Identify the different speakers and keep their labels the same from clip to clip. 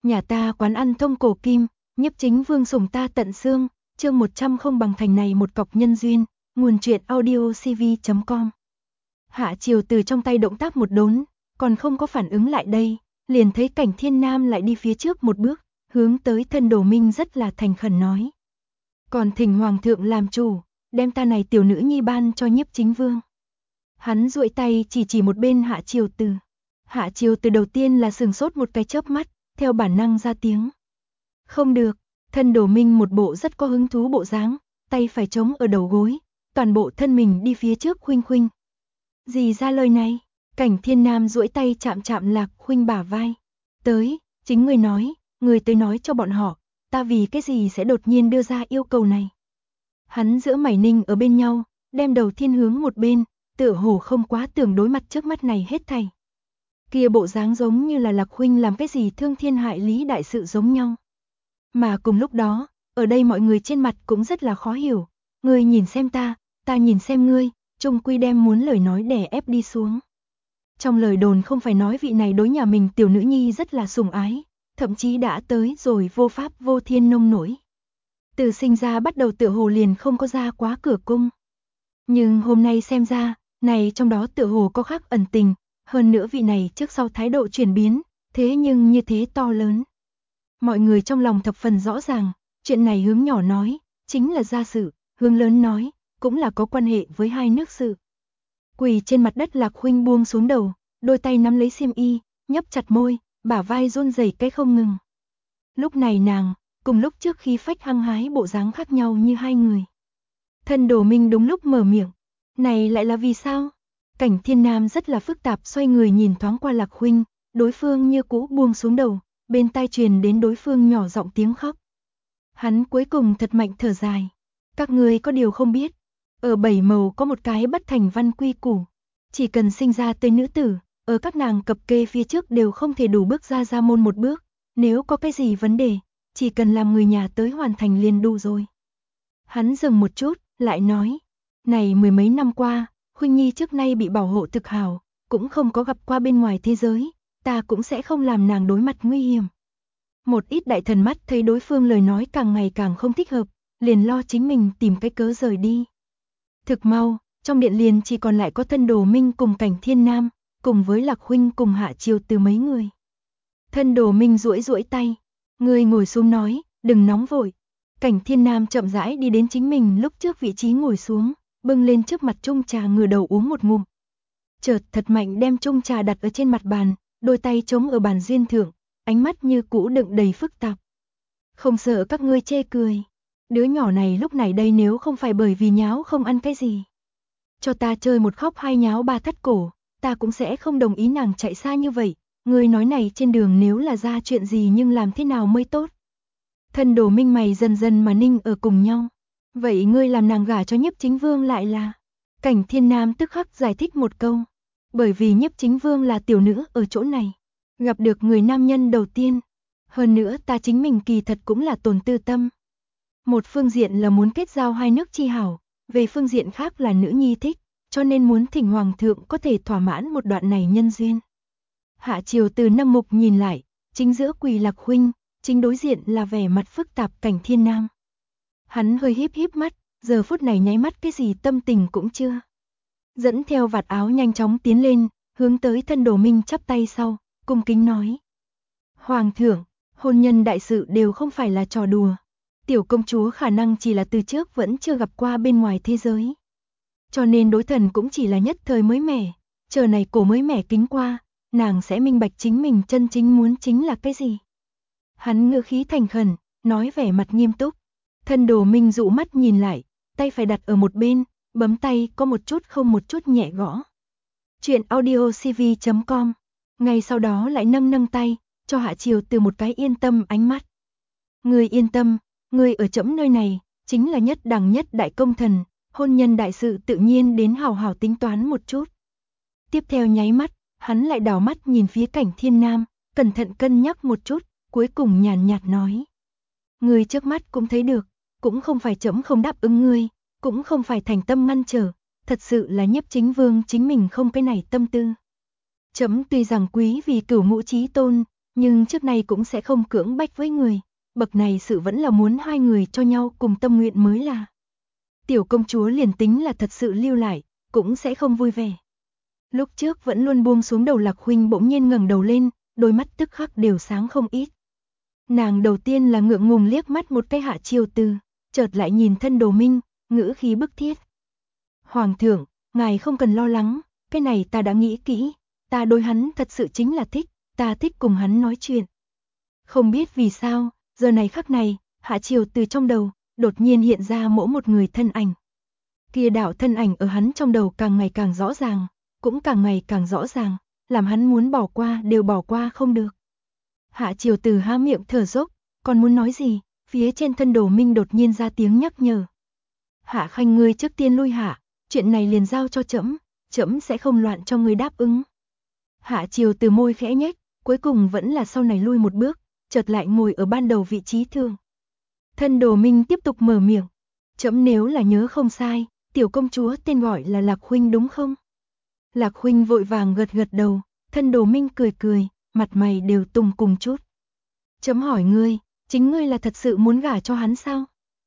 Speaker 1: Nhà ta quán ăn thông cổ kim, Nhiếp Chính Vương sủng ta tận xương, chương 100 không bằng thành này một cọc nhân duyên, nguồn truyện audiocv.com. Hạ Triều từ trong tay động tác một đốn, còn không có phản ứng lại đây, liền thấy Cảnh Thiên Nam lại đi phía trước một bước, hướng tới Thân Đồ Minh rất là thành khẩn nói. Còn thỉnh Hoàng thượng làm chủ, đem ta này tiểu nữ nhi ban cho Nhiếp Chính Vương. Hắn duỗi tay chỉ một bên Hạ Triều từ. Hạ Triều từ đầu tiên là sừng sốt một cái chớp mắt, theo bản năng ra tiếng. Không được, Thân Đồ Minh một bộ rất có hứng thú bộ dáng, tay phải chống ở đầu gối, toàn bộ thân mình đi phía trước khuynh khuynh. Gì ra lời này? Cảnh Thiên Nam duỗi tay chạm Lạc Khuynh bả vai. Tới, chính người nói, người tới nói cho bọn họ, ta vì cái gì sẽ đột nhiên đưa ra yêu cầu này. Hắn giữa mày ninh ở bên nhau, đem đầu thiên hướng một bên, tựa hồ không quá tưởng đối mặt trước mắt này hết thảy. Kia bộ dáng giống như là Lạc Khuynh làm cái gì thương thiên hại lý đại sự giống nhau. Mà cùng lúc đó, ở đây mọi người trên mặt cũng rất là khó hiểu. Ngươi nhìn xem ta nhìn xem ngươi, chung quy đem muốn lời nói đè ép đi xuống. Trong lời đồn không phải nói vị này đối nhà mình tiểu nữ nhi rất là sủng ái, thậm chí đã tới rồi vô pháp vô thiên nông nổi. Từ sinh ra bắt đầu tựa hồ liền không có ra quá cửa cung. Nhưng hôm nay xem ra, này trong đó tựa hồ có khác ẩn tình, hơn nữa vị này trước sau thái độ chuyển biến, thế nhưng như thế to lớn. Mọi người trong lòng thập phần rõ ràng, chuyện này hướng nhỏ nói, chính là gia sự, hướng lớn nói, cũng là có quan hệ với hai nước sự. Quỳ trên mặt đất Lạc Khuynh buông xuống đầu, đôi tay nắm lấy xiêm y, nhấp chặt môi, bả vai run rẩy cái không ngừng. Lúc này nàng, cùng lúc trước khi phách hăng hái bộ dáng khác nhau như hai người. Thân Đồ Minh đúng lúc mở miệng, này lại là vì sao? Cảnh Thiên Nam rất là phức tạp xoay người nhìn thoáng qua Lạc Khuynh, đối phương như cũ buông xuống đầu, bên tai truyền đến đối phương nhỏ giọng tiếng khóc. Hắn cuối cùng thật mạnh thở dài. Các ngươi có điều không biết, ở Bảy Màu có một cái bất thành văn quy củ, chỉ cần sinh ra tới nữ tử, ở các nàng cập kê phía trước đều không thể đủ bước ra môn một bước, nếu có cái gì vấn đề, chỉ cần làm người nhà tới hoàn thành liền đủ rồi. Hắn dừng một chút, lại nói, này mười mấy năm qua, Khuynh Nhi trước nay bị bảo hộ thực hảo, cũng không có gặp qua bên ngoài thế giới, ta cũng sẽ không làm nàng đối mặt nguy hiểm. Một ít đại thần mắt thấy đối phương lời nói càng ngày càng không thích hợp, liền lo chính mình tìm cái cớ rời đi. Thực mau, trong điện liền chỉ còn lại có Thân Đồ Minh cùng Cảnh Thiên Nam, cùng với Lạc Khuynh cùng Hạ Triều từ mấy người. Thân Đồ Minh duỗi tay, ngươi ngồi xuống nói, đừng nóng vội. Cảnh Thiên Nam chậm rãi đi đến chính mình lúc trước vị trí ngồi xuống, bưng lên trước mặt chung trà ngửa đầu uống một ngụm. Chợt thật mạnh đem chung trà đặt ở trên mặt bàn, đôi tay chống ở bàn duyên thượng, ánh mắt như cũ đựng đầy phức tạp. Không sợ các ngươi chê cười. Đứa nhỏ này lúc này đây nếu không phải bởi vì nháo không ăn cái gì. Cho ta chơi một khóc hai nháo ba thắt cổ, ta cũng sẽ không đồng ý nàng chạy xa như vậy. Ngươi nói này trên đường nếu là ra chuyện gì nhưng làm thế nào mới tốt. Thân Đồ Minh mày dần dần mà ninh ở cùng nhau. Vậy ngươi làm nàng gả cho Nhiếp Chính Vương lại là? Cảnh Thiên Nam tức khắc giải thích một câu. Bởi vì Nhiếp Chính Vương là tiểu nữ ở chỗ này. Gặp được người nam nhân đầu tiên. Hơn nữa ta chính mình kỳ thật cũng là tồn tư tâm. Một phương diện là muốn kết giao hai nước chi hảo, về phương diện khác là nữ nhi thích, cho nên muốn thỉnh Hoàng thượng có thể thỏa mãn một đoạn này nhân duyên. Hạ Triều từ nâng mục nhìn lại, chính giữa quỳ Lạc Khuynh, chính đối diện là vẻ mặt phức tạp Cảnh Thiên Nam. Hắn hơi híp mắt, giờ phút này nháy mắt cái gì tâm tình cũng chưa. Dẫn theo vạt áo nhanh chóng tiến lên, hướng tới Thân Đồ Minh chắp tay sau, cung kính nói. Hoàng thượng, hôn nhân đại sự đều không phải là trò đùa. Tiểu công chúa khả năng chỉ là từ trước vẫn chưa gặp qua bên ngoài thế giới. Cho nên đối thần cũng chỉ là nhất thời mới mẻ, chờ này cổ mới mẻ kính qua, nàng sẽ minh bạch chính mình chân chính muốn chính là cái gì. Hắn ngữ khí thành khẩn, nói vẻ mặt nghiêm túc. Thân Đồ Minh dụ mắt nhìn lại, tay phải đặt ở một bên, bấm tay có một chút không một chút nhẹ gõ. Chuyện audiocv.com. Ngay sau đó lại nâng tay, cho Hạ Triều từ một cái yên tâm ánh mắt. Ngươi yên tâm, ngươi ở trẫm nơi này, chính là nhất đẳng nhất đại công thần, hôn nhân đại sự tự nhiên đến hào hào tính toán một chút. Tiếp theo nháy mắt, hắn lại đảo mắt nhìn phía Cảnh Thiên Nam, cẩn thận cân nhắc một chút, cuối cùng nhàn nhạt nói. Ngươi trước mắt cũng thấy được, cũng không phải trẫm không đáp ứng ngươi, cũng không phải thành tâm ngăn trở, thật sự là Nhiếp Chính Vương chính mình không cái này tâm tư. Trẫm tuy rằng quý vì cửu ngũ chí tôn, nhưng trước này cũng sẽ không cưỡng bách với người. Bậc này sự vẫn là muốn hai người cho nhau cùng tâm nguyện mới là. Tiểu công chúa liền tính là thật sự lưu lại, cũng sẽ không vui vẻ. Lúc trước vẫn luôn buông xuống đầu Lạc Huynh bỗng nhiên ngẩng đầu lên, đôi mắt tức khắc đều sáng không ít. Nàng đầu tiên là ngượng ngùng liếc mắt một cái Hạ Chiêu Từ, chợt lại nhìn Thân Đồ Minh, ngữ khí bức thiết. Hoàng thượng, ngài không cần lo lắng, cái này ta đã nghĩ kỹ, ta đối hắn thật sự chính là thích, ta thích cùng hắn nói chuyện. Không biết vì sao, giờ này khắc này, Hạ Chiêu Từ trong đầu, đột nhiên hiện ra mỗi một người thân ảnh. Kia đạo thân ảnh ở hắn trong đầu càng ngày càng rõ ràng, cũng càng ngày càng rõ ràng, làm hắn muốn bỏ qua đều bỏ qua không được. Hạ Chiêu Từ há miệng thở dốc, còn muốn nói gì, phía trên Thân Đồ Minh đột nhiên ra tiếng nhắc nhở. Hạ Khanh ngươi trước tiên lui hạ, chuyện này liền giao cho trẫm, trẫm sẽ không loạn cho ngươi đáp ứng. Hạ Chiêu Từ môi khẽ nhếch, cuối cùng vẫn là sau này lui một bước, chợt lại ngồi ở ban đầu vị trí thường. Thân Đồ Minh tiếp tục mở miệng, trẫm nếu là nhớ không sai, tiểu công chúa tên gọi là Lạc Huynh đúng không? Lạc Huynh vội vàng gật gật đầu, Thân Đồ Minh cười cười, mặt mày đều tùng cùng chút. Trẫm hỏi ngươi, chính ngươi là thật sự muốn gả cho hắn sao?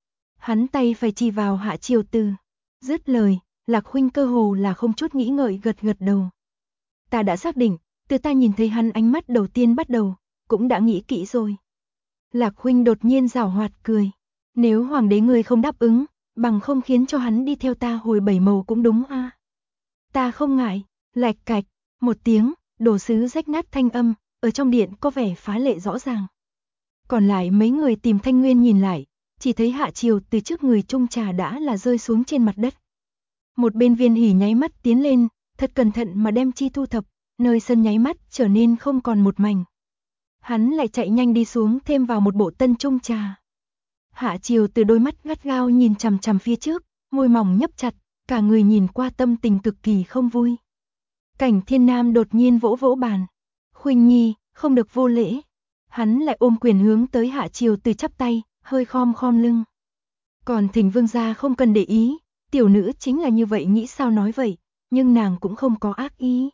Speaker 1: Hắn tay phải chỉ vào Hạ Chiêu Từ. Dứt lời, Lạc Huynh cơ hồ là không chút nghĩ ngợi gật gật đầu. Ta đã xác định, từ ta nhìn thấy hắn ánh mắt đầu tiên bắt đầu, cũng đã nghĩ kỹ rồi. Lạc Huynh đột nhiên giảo hoạt cười. Nếu hoàng đế ngươi không đáp ứng, bằng không khiến cho hắn đi theo ta hồi 7 màu cũng đúng a. Ta không ngại, lạch cạch, một tiếng, đồ sứ rách nát thanh âm, ở trong điện có vẻ phá lệ rõ ràng. Còn lại mấy người tìm Thanh Nguyên nhìn lại, chỉ thấy Hạ Chiêu từ trước người chung trà đã là rơi xuống trên mặt đất. Một bên Viên Hỉ nháy mắt tiến lên, thật cẩn thận mà đem chi thu thập, nơi sân nháy mắt trở nên không còn một mảnh. Hắn lại chạy nhanh đi xuống thêm vào một bộ tân chung trà. Hạ Chiêu từ đôi mắt gắt gao nhìn chằm chằm phía trước, môi mỏng nhấp chặt, cả người nhìn qua tâm tình cực kỳ không vui. Cảnh Thiên Nam đột nhiên vỗ vỗ bàn. Khuynh Nhi, không được vô lễ. Hắn lại ôm quyền hướng tới Hạ Chiêu từ chắp tay, hơi khom khom lưng. Còn Thỉnh vương gia không cần để ý, tiểu nữ chính là như vậy nghĩ sao nói vậy, nhưng nàng cũng không có ác ý.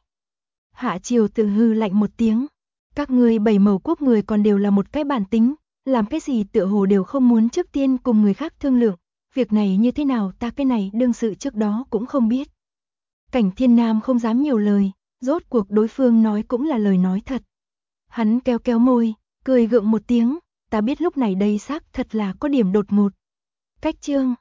Speaker 1: Hạ Chiêu từ hư lạnh một tiếng. Các ngươi 7 màu quốc người còn đều là một cái bản tính, làm cái gì tựa hồ đều không muốn trước tiên cùng người khác thương lượng, việc này như thế nào ta cái này đương sự trước đó cũng không biết. Cảnh Thiên Nam không dám nhiều lời, rốt cuộc đối phương nói cũng là lời nói thật. Hắn kéo kéo môi, cười gượng một tiếng, ta biết lúc này đây xác thật là có điểm đột ngột. Cách chương